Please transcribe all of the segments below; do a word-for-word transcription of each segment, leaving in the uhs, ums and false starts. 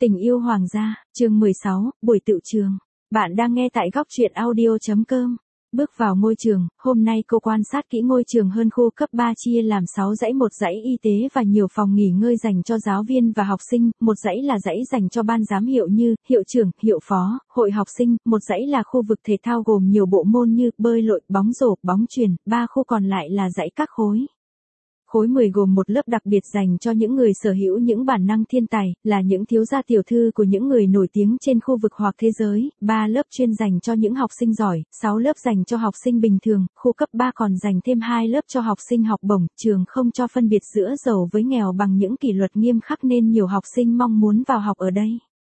Tình yêu hoàng gia, chương mười sáu, buổi tựu trường. Bạn đang nghe tại góc truyện audio chấm com. Bước vào ngôi trường, hôm nay cô quan sát kỹ ngôi trường hơn khu cấp ba chia làm sáu dãy, một dãy y tế và nhiều phòng nghỉ ngơi dành cho giáo viên và học sinh, một dãy là dãy dành cho ban giám hiệu như hiệu trưởng, hiệu phó, hội học sinh, một dãy là khu vực thể thao gồm nhiều bộ môn như bơi lội, bóng rổ, bóng chuyền, ba khu còn lại là dãy các khối. Khối mười gồm một lớp đặc biệt dành cho những người sở hữu những bản năng thiên tài, là những thiếu gia tiểu thư của những người nổi tiếng trên khu vực hoặc thế giới, ba lớp chuyên dành cho những học sinh giỏi, sáu lớp dành cho học sinh bình thường, khu cấp ba còn dành thêm hai lớp cho học sinh học bổng, trường không cho phân biệt giữa giàu với nghèo bằng những kỷ luật nghiêm khắc nên nhiều học sinh mong muốn vào học ở đây.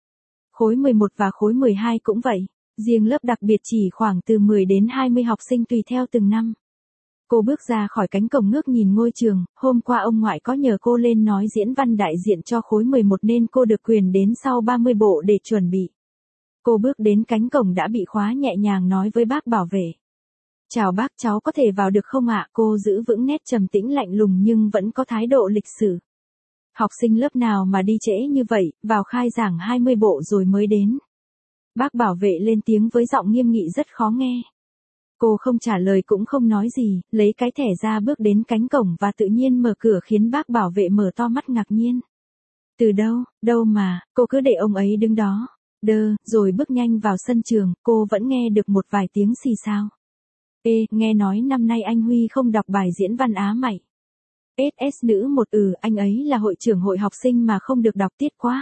Khối mười một và khối mười hai cũng vậy, riêng lớp đặc biệt chỉ khoảng từ mười đến hai mươi học sinh tùy theo từng năm. Cô bước ra khỏi cánh cổng ngước nhìn ngôi trường, hôm qua ông ngoại có nhờ cô lên nói diễn văn đại diện cho khối mười một nên cô được quyền đến sau ba mươi bộ để chuẩn bị. Cô bước đến cánh cổng đã bị khóa, nhẹ nhàng nói với bác bảo vệ. Chào bác, cháu có thể vào được không ạ? Cô giữ vững nét trầm tĩnh lạnh lùng nhưng vẫn có thái độ lịch sự. Học sinh lớp nào mà đi trễ như vậy, vào khai giảng hai mươi bộ rồi mới đến. Bác bảo vệ lên tiếng với giọng nghiêm nghị rất khó nghe. Cô không trả lời cũng không nói gì, lấy cái thẻ ra bước đến cánh cổng và tự nhiên mở cửa khiến bác bảo vệ mở to mắt ngạc nhiên. Từ đâu, đâu mà, cô cứ để ông ấy đứng đó. Đơ, rồi bước nhanh vào sân trường, cô vẫn nghe được một vài tiếng xì xào. Ê, nghe nói năm nay anh Huy không đọc bài diễn văn Á Mày. ét ét nữ một ừ, anh ấy là hội trưởng hội học sinh mà không được đọc tiết quá.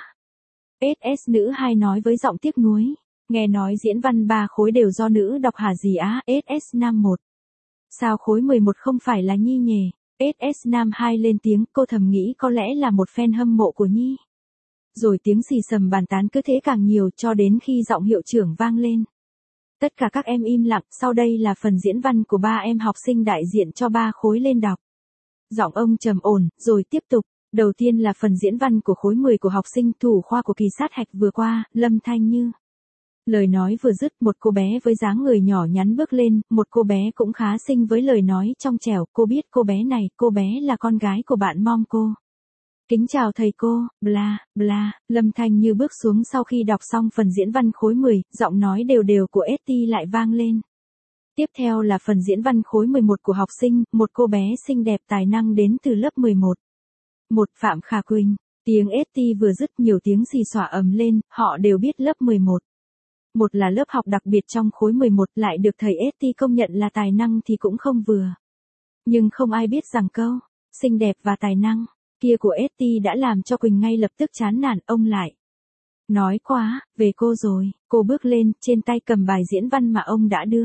ét ét nữ hai nói với giọng tiếc nuối. Nghe nói diễn văn ba khối đều do nữ đọc hả gì á? ét ét nam một. Sao khối mười một không phải là Nhi nhề? ét ét nam hai lên tiếng, cô thầm nghĩ có lẽ là một fan hâm mộ của Nhi. Rồi tiếng xì xầm bàn tán cứ thế càng nhiều cho đến khi giọng hiệu trưởng vang lên. Tất cả các em im lặng, sau đây là phần diễn văn của ba em học sinh đại diện cho ba khối lên đọc. Giọng ông trầm ổn, rồi tiếp tục. Đầu tiên là phần diễn văn của khối mười của học sinh thủ khoa của kỳ sát hạch vừa qua, Lâm Thanh Như. Lời nói vừa dứt, một cô bé với dáng người nhỏ nhắn bước lên, một cô bé cũng khá xinh với lời nói trong trẻo, cô biết cô bé này, cô bé là con gái của bạn mom cô. Kính chào thầy cô, bla, bla, Lâm Thanh Như bước xuống sau khi đọc xong phần diễn văn khối mười, giọng nói đều đều của ét tê lại vang lên. Tiếp theo là phần diễn văn khối mười một của học sinh, một cô bé xinh đẹp tài năng đến từ lớp mười một. Một Phạm Khả Quỳnh, tiếng ét tê vừa dứt nhiều tiếng xì xòa ầm lên, họ đều biết lớp mười một. Một là lớp học đặc biệt trong khối mười một, lại được thầy ét tê công nhận là tài năng thì cũng không vừa. Nhưng không ai biết rằng câu, xinh đẹp và tài năng, kia của ét tê đã làm cho Quỳnh ngay lập tức chán nản, ông lại. Nói quá, về cô rồi, cô bước lên, trên tay cầm bài diễn văn mà ông đã đưa.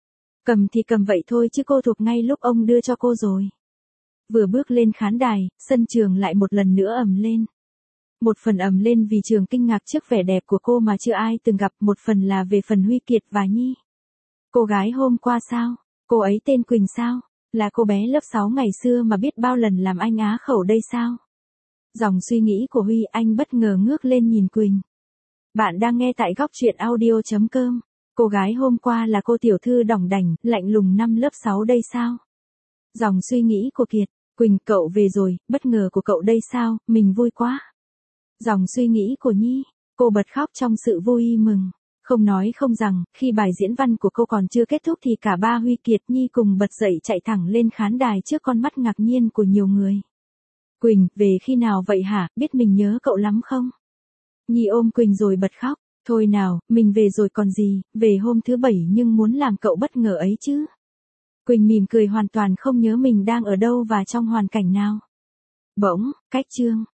Cầm thì cầm vậy thôi chứ cô thuộc ngay lúc ông đưa cho cô rồi. Vừa bước lên khán đài, sân trường lại một lần nữa ầm lên. Một phần ầm lên vì trường kinh ngạc trước vẻ đẹp của cô mà chưa ai từng gặp, một phần là về phần Huy Kiệt và Nhi. Cô gái hôm qua sao? Cô ấy tên Quỳnh sao? Là cô bé lớp sáu ngày xưa mà biết bao lần làm anh á khẩu đây sao? Dòng suy nghĩ của Huy, anh bất ngờ ngước lên nhìn Quỳnh. Bạn đang nghe tại góc truyện audio chấm com. Cô gái hôm qua là cô tiểu thư đỏng đảnh, lạnh lùng năm lớp sáu đây sao? Dòng suy nghĩ của Kiệt, Quỳnh, cậu về rồi, bất ngờ của cậu đây sao, mình vui quá. Dòng suy nghĩ của Nhi, cô bật khóc trong sự vui mừng. Không nói không rằng, khi bài diễn văn của cô còn chưa kết thúc thì cả ba Huy Kiệt Nhi cùng bật dậy chạy thẳng lên khán đài trước con mắt ngạc nhiên của nhiều người. Quỳnh, về khi nào vậy hả, biết mình nhớ cậu lắm không? Nhi ôm Quỳnh rồi bật khóc. Thôi nào, mình về rồi còn gì, về hôm thứ bảy nhưng muốn làm cậu bất ngờ ấy chứ. Quỳnh mỉm cười hoàn toàn không nhớ mình đang ở đâu và trong hoàn cảnh nào. Bỗng, cách chương,